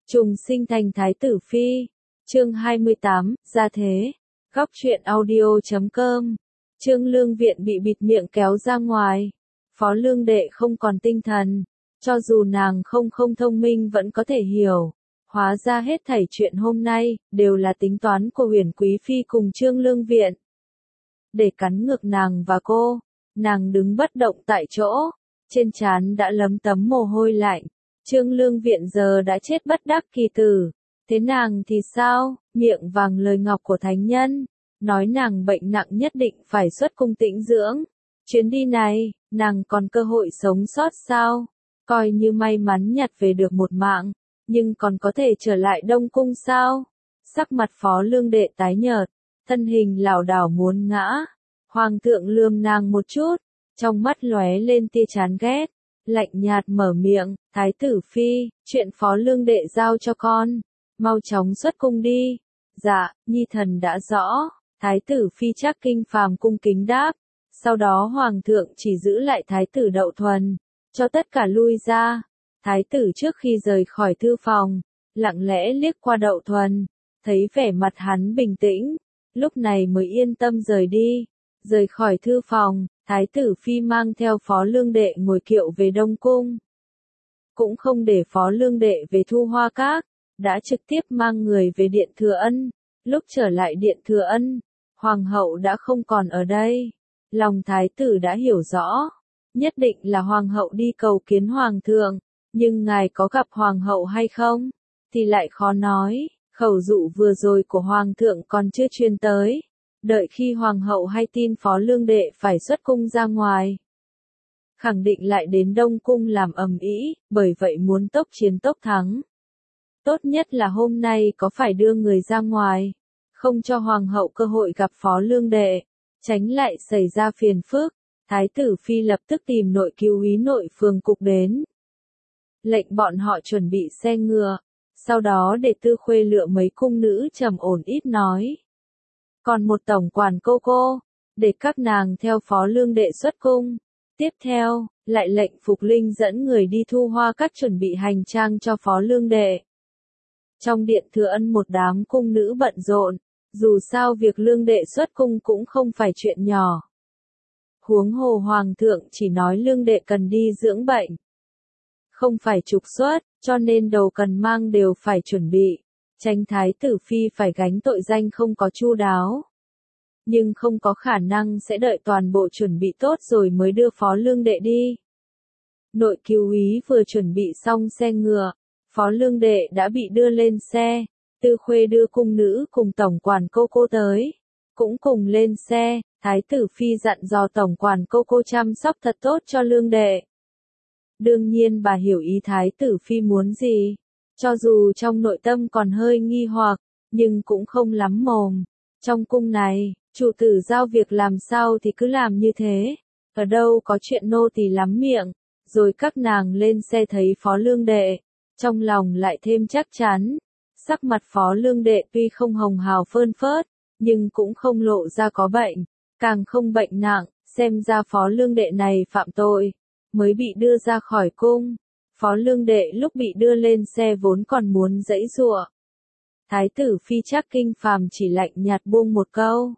Trùng sinh thành Thái tử Phi. Chương 28, gia thế. Góc truyện audio.com. Trương Lương Viện bị bịt miệng kéo ra ngoài. Phó Lương Đệ không còn tinh thần. Cho dù nàng không thông minh vẫn có thể hiểu. Hóa ra hết thảy chuyện hôm nay, đều là tính toán của Huyền Quý Phi cùng Trương Lương Viện. Để cắn ngược nàng và cô, nàng đứng bất động tại chỗ. Trên trán đã lấm tấm mồ hôi lạnh. Trương Lương Viện giờ đã chết bất đắc kỳ tử. Thế nàng thì sao? Miệng vàng lời ngọc của thánh nhân. Nói nàng bệnh nặng nhất định phải xuất cung tĩnh dưỡng. Chuyến đi này, nàng còn cơ hội sống sót sao? Coi như may mắn nhặt về được một mạng, nhưng còn có thể trở lại Đông Cung sao? Sắc mặt Phó Lương Đệ tái nhợt, thân hình lảo đảo muốn ngã. Hoàng thượng lườm nàng một chút, trong mắt lóe lên tia chán ghét, lạnh nhạt mở miệng, Thái tử Phi, chuyện Phó Lương Đệ giao cho con, mau chóng xuất cung đi. Dạ, nhi thần đã rõ. Thái tử Phi Trác Kinh Phàm cung kính đáp. Sau đó Hoàng thượng chỉ giữ lại Thái tử Đậu Thuần, cho tất cả lui ra. Thái tử trước khi rời khỏi thư phòng, lặng lẽ liếc qua Đậu Thuần, thấy vẻ mặt hắn bình tĩnh, lúc này mới yên tâm rời đi. Rời khỏi thư phòng, Thái tử Phi mang theo Phó Lương Đệ ngồi kiệu về Đông Cung. Cũng không để Phó Lương Đệ về Thu Hoa Các, đã trực tiếp mang người về Điện Thừa Ân. Lúc trở lại Điện Thừa Ân, Hoàng hậu đã không còn ở đây. Lòng Thái tử đã hiểu rõ, nhất định là Hoàng hậu đi cầu kiến Hoàng thượng, nhưng ngài có gặp Hoàng hậu hay không, thì lại khó nói. Khẩu dụ vừa rồi của Hoàng thượng còn chưa truyền tới. Đợi khi Hoàng hậu hay tin Phó Lương Đệ phải xuất cung ra ngoài, khẳng định lại đến Đông Cung làm ầm ĩ, bởi vậy muốn tốc chiến tốc thắng. Tốt nhất là hôm nay có phải đưa người ra ngoài, không cho Hoàng hậu cơ hội gặp Phó Lương Đệ, tránh lại xảy ra phiền phức. Thái tử Phi lập tức tìm nội cứu úy nội phường cục đến, lệnh bọn họ chuẩn bị xe ngựa, sau đó để Tư Khuê lựa mấy cung nữ trầm ổn ít nói. Còn một tổng quản cô, để các nàng theo Phó Lương Đệ xuất cung. Tiếp theo, lại lệnh Phục Linh dẫn người đi Thu Hoa Các chuẩn bị hành trang cho Phó Lương Đệ. Trong Điện Thừa Ân một đám cung nữ bận rộn, dù sao việc Lương Đệ xuất cung cũng không phải chuyện nhỏ. Huống hồ Hoàng thượng chỉ nói Lương Đệ cần đi dưỡng bệnh, không phải trục xuất, cho nên đầu cần mang đều phải chuẩn bị, tránh Thái tử Phi phải gánh tội danh không có chu đáo. Nhưng không có khả năng sẽ đợi toàn bộ chuẩn bị tốt rồi mới đưa Phó Lương Đệ đi. Nội cứu úy vừa chuẩn bị xong xe ngựa, Phó Lương Đệ đã bị đưa lên xe. Tư Khuê đưa cung nữ cùng tổng quản cô tới, cũng cùng lên xe. Thái tử Phi dặn dò tổng quản cô chăm sóc thật tốt cho Lương Đệ. Đương nhiên bà hiểu ý Thái tử Phi muốn gì, cho dù trong nội tâm còn hơi nghi hoặc, nhưng cũng không lắm mồm. Trong cung này, chủ tử giao việc làm sao thì cứ làm như thế, ở đâu có chuyện nô tỳ lắm miệng. Rồi các nàng lên xe thấy Phó Lương Đệ, trong lòng lại thêm chắc chắn. Sắc mặt Phó Lương Đệ tuy không hồng hào phơn phớt, nhưng cũng không lộ ra có bệnh, càng không bệnh nặng, xem ra Phó Lương Đệ này phạm tội, mới bị đưa ra khỏi cung. Phó Lương Đệ lúc bị đưa lên xe vốn còn muốn giãy giụa. Thái tử Phi Trác Kinh Phàm chỉ lạnh nhạt buông một câu,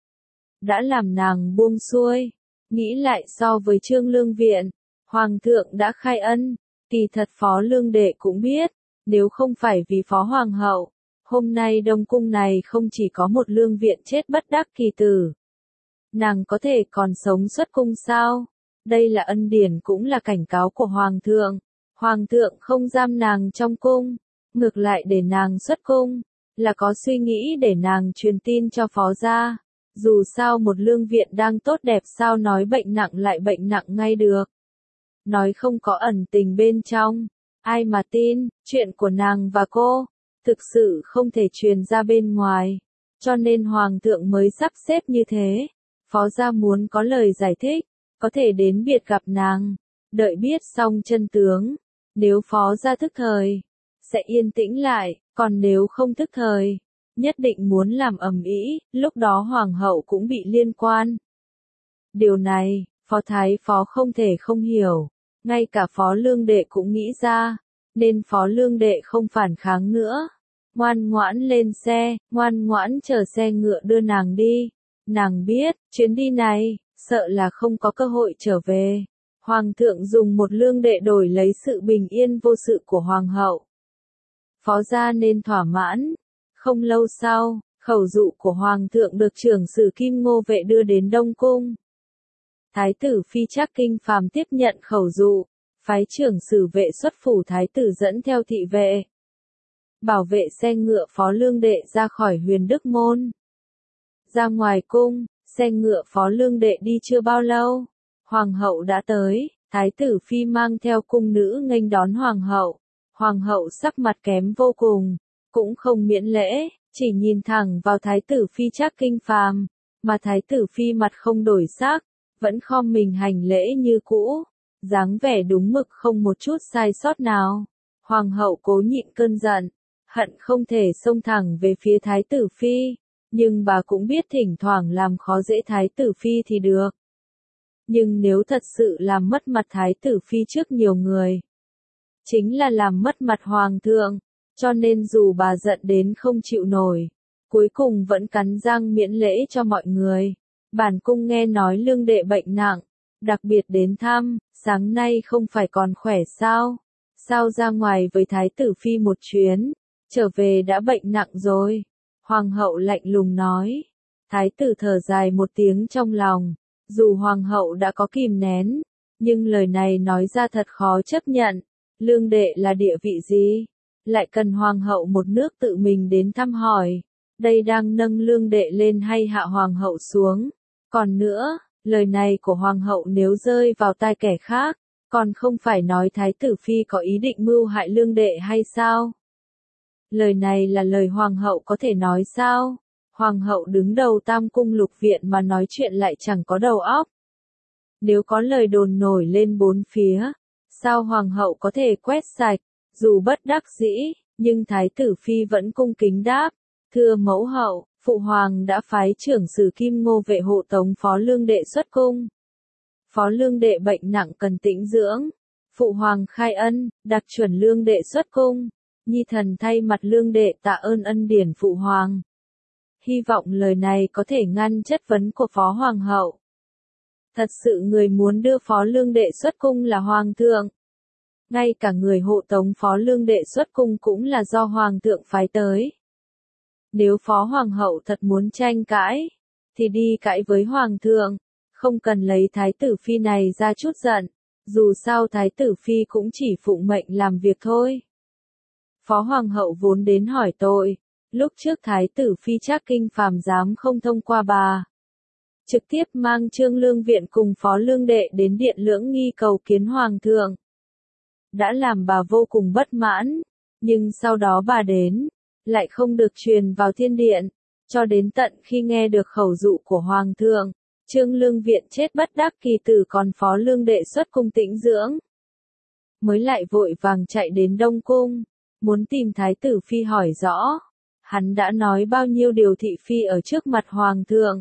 đã làm nàng buông xuôi. Nghĩ lại so với Trương Lương Viện, Hoàng thượng đã khai ân, kỳ thật Phó Lương Đệ cũng biết, nếu không phải vì Phó Hoàng hậu, hôm nay Đông Cung này không chỉ có một Lương Viện chết bất đắc kỳ tử, nàng có thể còn sống xuất cung sao? Đây là ân điển cũng là cảnh cáo của Hoàng thượng. Hoàng thượng không giam nàng trong cung, ngược lại để nàng xuất cung, là có suy nghĩ để nàng truyền tin cho Phó gia. Dù sao một Lương Viện đang tốt đẹp sao nói bệnh nặng lại bệnh nặng ngay được. Nói không có ẩn tình bên trong, ai mà tin. Chuyện của nàng và cô, thực sự không thể truyền ra bên ngoài, cho nên Hoàng thượng mới sắp xếp như thế. Phó gia muốn có lời giải thích, có thể đến biệt gặp nàng, đợi biết xong chân tướng. Nếu Phó gia thức thời, sẽ yên tĩnh lại, còn nếu không thức thời, nhất định muốn làm ầm ĩ, lúc đó Hoàng hậu cũng bị liên quan. Điều này, Phó Thái Phó không thể không hiểu, ngay cả Phó Lương Đệ cũng nghĩ ra. nên Phó Lương Đệ không phản kháng nữa. Ngoan ngoãn lên xe, ngoan ngoãn chờ xe ngựa đưa nàng đi. Nàng biết, chuyến đi này, sợ là không có cơ hội trở về. Hoàng thượng dùng một Lương Đệ đổi lấy sự bình yên vô sự của Hoàng hậu. Phó gia nên thỏa mãn. Không lâu sau, khẩu dụ của Hoàng thượng được trưởng sử Kim Ngô Vệ đưa đến Đông Cung. Thái tử Phi Trác Kinh Phàm tiếp nhận khẩu dụ, phái trưởng sử vệ xuất phủ thái tử dẫn theo thị vệ. Bảo vệ xe ngựa Phó Lương Đệ ra khỏi Huyền Đức Môn. Ra ngoài cung, xe ngựa Phó Lương Đệ đi chưa bao lâu. Hoàng hậu đã tới, thái tử Phi mang theo cung nữ nghênh đón Hoàng hậu. Hoàng hậu sắc mặt kém vô cùng, cũng không miễn lễ, chỉ nhìn thẳng vào thái tử Phi Trác Kinh Phàm, mà thái tử Phi mặt không đổi sắc, vẫn khom mình hành lễ như cũ, dáng vẻ đúng mực không một chút sai sót nào. Hoàng hậu cố nhịn cơn giận, hận không thể xông thẳng về phía thái tử Phi, nhưng bà cũng biết thỉnh thoảng làm khó dễ thái tử Phi thì được. Nhưng nếu thật sự làm mất mặt thái tử Phi trước nhiều người, chính là làm mất mặt Hoàng thượng, cho nên dù bà giận đến không chịu nổi, cuối cùng vẫn cắn răng miễn lễ cho mọi người. Bản cung nghe nói Lương Đệ bệnh nặng, đặc biệt đến thăm, sáng nay không phải còn khỏe sao? Sao ra ngoài với thái tử Phi một chuyến, trở về đã bệnh nặng rồi? Hoàng hậu lạnh lùng nói. Thái tử thở dài một tiếng trong lòng, dù Hoàng hậu đã có kìm nén, nhưng lời này nói ra thật khó chấp nhận. Lương Đệ là địa vị gì? Lại cần Hoàng hậu một nước tự mình đến thăm hỏi. Đây đang nâng Lương Đệ lên hay hạ Hoàng hậu xuống? Còn nữa, lời này của Hoàng hậu nếu rơi vào tai kẻ khác, còn không phải nói thái tử Phi có ý định mưu hại Lương Đệ hay sao? Lời này là lời Hoàng hậu có thể nói sao? Hoàng hậu đứng đầu Tam Cung Lục Viện mà nói chuyện lại chẳng có đầu óc. Nếu có lời đồn nổi lên bốn phía, sao Hoàng hậu có thể quét sạch? Dù bất đắc dĩ, nhưng thái tử Phi vẫn cung kính đáp. Thưa mẫu hậu, Phụ Hoàng đã phái trưởng sử Kim Ngô Vệ hộ tống Phó Lương Đệ xuất cung. Phó Lương Đệ bệnh nặng cần tĩnh dưỡng. Phụ Hoàng khai ân, đặc chuẩn Lương Đệ xuất cung. Nhi thần thay mặt Lương Đệ tạ ơn ân điển Phụ Hoàng. Hy vọng lời này có thể ngăn chất vấn của Phó Hoàng hậu. Thật sự người muốn đưa Phó Lương Đệ xuất cung là Hoàng thượng. Ngay cả người hộ tống Phó Lương Đệ xuất cung cũng là do Hoàng thượng phái tới. Nếu Phó Hoàng hậu thật muốn tranh cãi, thì đi cãi với Hoàng thượng, không cần lấy thái tử Phi này ra chút giận, dù sao thái tử Phi cũng chỉ phụng mệnh làm việc thôi. Phó Hoàng hậu vốn đến hỏi tội, lúc trước thái tử Phi Trác Kinh Phàm dám không thông qua bà. Trực tiếp mang Trương Lương Viện cùng Phó Lương Đệ đến Điện Lưỡng Nghi cầu kiến Hoàng thượng. Đã làm bà vô cùng bất mãn, nhưng sau đó bà đến, lại không được truyền vào thiên điện, cho đến tận khi nghe được khẩu dụ của Hoàng thượng, Trương Lương Viện chết bất đắc kỳ tử còn Phó Lương Đệ xuất cung tĩnh dưỡng. Mới lại vội vàng chạy đến Đông Cung, muốn tìm thái tử Phi hỏi rõ, hắn đã nói bao nhiêu điều thị phi ở trước mặt Hoàng thượng,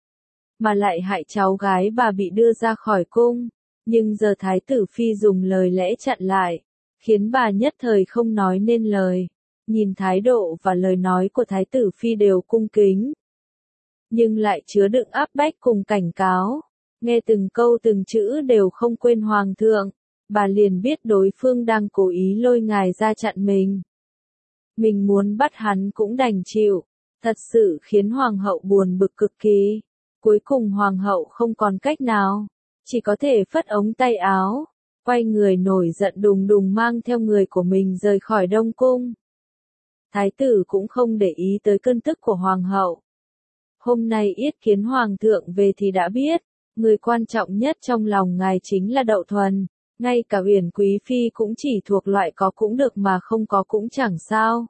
mà lại hại cháu gái bà bị đưa ra khỏi cung, nhưng giờ thái tử Phi dùng lời lẽ chặn lại, khiến bà nhất thời không nói nên lời. Nhìn thái độ và lời nói của thái tử Phi đều cung kính, nhưng lại chứa đựng áp bách cùng cảnh cáo, nghe từng câu từng chữ đều không quên Hoàng thượng, bà liền biết đối phương đang cố ý lôi ngài ra chặn mình. Mình muốn bắt hắn cũng đành chịu, thật sự khiến Hoàng hậu buồn bực cực kỳ. Cuối cùng Hoàng hậu không còn cách nào, chỉ có thể phất ống tay áo, quay người nổi giận đùng đùng mang theo người của mình rời khỏi Đông Cung. Thái tử cũng không để ý tới cơn tức của Hoàng hậu. Hôm nay yết kiến Hoàng thượng về thì đã biết, người quan trọng nhất trong lòng ngài chính là Đậu Thuần, ngay cả Uyển Quý Phi cũng chỉ thuộc loại có cũng được mà không có cũng chẳng sao.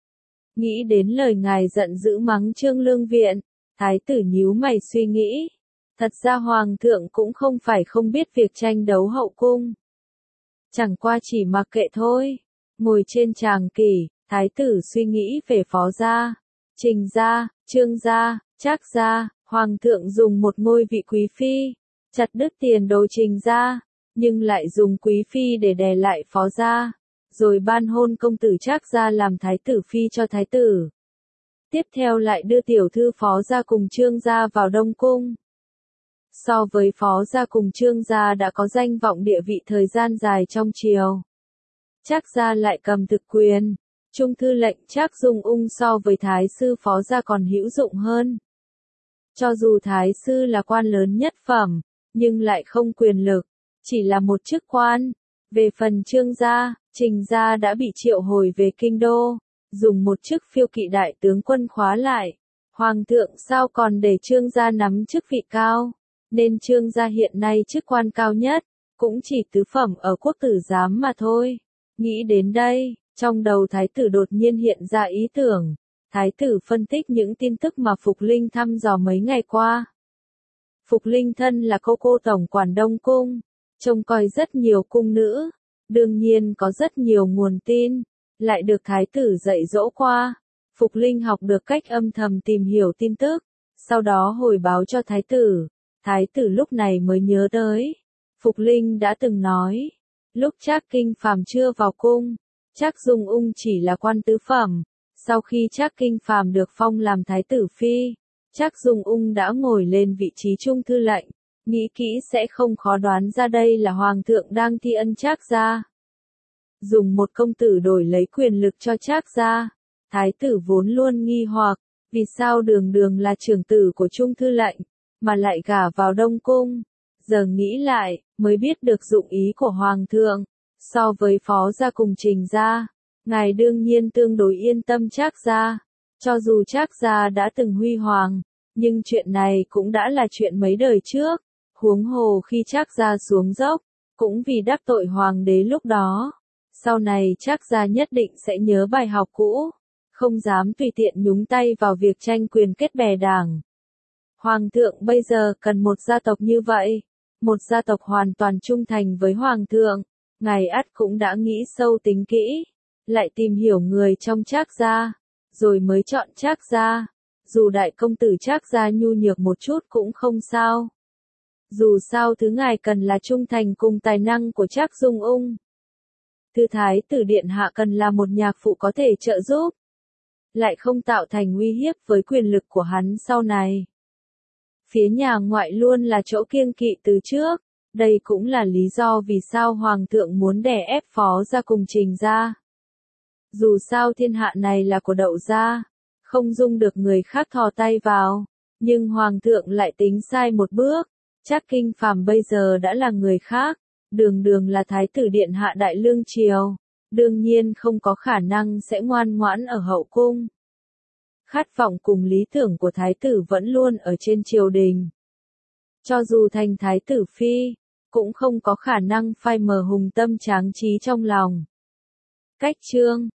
Nghĩ đến lời ngài giận dữ mắng Trương Lương Viện, thái tử nhíu mày suy nghĩ. Thật ra Hoàng thượng cũng không phải không biết việc tranh đấu hậu cung. Chẳng qua chỉ mặc kệ thôi. Ngồi trên tràng kỷ, thái tử suy nghĩ về Phó gia, Trình gia, Trương gia, Trác gia. Hoàng thượng dùng một ngôi vị quý phi, chặt đứt tiền đồ Trình gia, nhưng lại dùng quý phi để đè lại Phó gia. rồi ban hôn công tử Trác gia làm thái tử phi cho thái tử. Tiếp theo lại đưa tiểu thư Phó gia cùng Trương gia vào Đông Cung. So với Phó gia cùng Trương gia đã có danh vọng địa vị thời gian dài trong triều, Trác gia lại cầm thực quyền. Trung thư lệnh Trác Dung Ung so với thái sư Phó gia còn hữu dụng hơn. Cho dù thái sư là quan lớn nhất phẩm, nhưng lại không quyền lực, chỉ là một chức quan. Về phần Trương gia, Trình gia đã bị triệu hồi về kinh đô, dùng một chức phiêu kỵ đại tướng quân khóa lại. Hoàng thượng sao còn để Trương gia nắm chức vị cao, nên Trương gia hiện nay chức quan cao nhất, cũng chỉ tứ phẩm ở quốc tử giám mà thôi. Nghĩ đến đây, trong đầu thái tử đột nhiên hiện ra ý tưởng. Thái tử phân tích những tin tức mà Phục Linh thăm dò mấy ngày qua. Phục Linh thân là cô tổng quản Đông Cung, trông coi rất nhiều cung nữ, đương nhiên có rất nhiều nguồn tin, lại được thái tử dạy dỗ qua. Phục Linh học được cách âm thầm tìm hiểu tin tức, sau đó hồi báo cho thái tử. Thái tử lúc này mới nhớ tới. Phục Linh đã từng nói, lúc Trác Kinh Phàm chưa vào cung, Trác Dung Ung chỉ là quan tứ phẩm. Sau khi Trác Kinh Phàm được phong làm thái tử phi, Trác Dung Ung đã ngồi lên vị trí trung thư lệnh. Nghĩ kỹ sẽ không khó đoán ra đây là hoàng thượng đang thi ân Trác gia. Dùng một công tử đổi lấy quyền lực cho Trác gia. Thái tử vốn luôn nghi hoặc, vì sao Đường Đường là trưởng tử của trung thư lệnh, mà lại gả vào Đông Cung. Giờ nghĩ lại, mới biết được dụng ý của hoàng thượng. So với Phó gia cùng Trình gia, ngài đương nhiên tương đối yên tâm Trác gia. Cho dù Trác gia đã từng huy hoàng, nhưng chuyện này cũng đã là chuyện mấy đời trước. Huống hồ khi Trác gia xuống dốc, cũng vì đắc tội hoàng đế lúc đó. Sau này Trác gia nhất định sẽ nhớ bài học cũ, không dám tùy tiện nhúng tay vào việc tranh quyền kết bè đảng. Hoàng thượng bây giờ cần một gia tộc như vậy, một gia tộc hoàn toàn trung thành với hoàng thượng. Ngài ắt cũng đã nghĩ sâu tính kỹ, lại tìm hiểu người trong Trác gia, rồi mới chọn Trác gia. Dù đại công tử Trác gia nhu nhược một chút cũng không sao. Dù sao thứ ngài cần là trung thành cùng tài năng của Trác Dung Ung. Thư thái tử điện hạ cần là một nhạc phụ có thể trợ giúp, lại không tạo thành uy hiếp với quyền lực của hắn sau này. Phía nhà ngoại luôn là chỗ kiêng kỵ từ trước, đây cũng là lý do vì sao hoàng thượng muốn đè ép Phó gia cùng Trình gia. Dù sao thiên hạ này là của Đậu gia, không dung được người khác thò tay vào, nhưng hoàng thượng lại tính sai một bước. Trác Kinh Phàm bây giờ đã là người khác, Đường Đường là thái tử điện hạ đại lương triều, đương nhiên không có khả năng sẽ ngoan ngoãn ở hậu cung. Khát vọng cùng lý tưởng của thái tử vẫn luôn ở trên triều đình. Cho dù thành thái tử phi, cũng không có khả năng phai mờ hùng tâm tráng trí trong lòng. Cách chương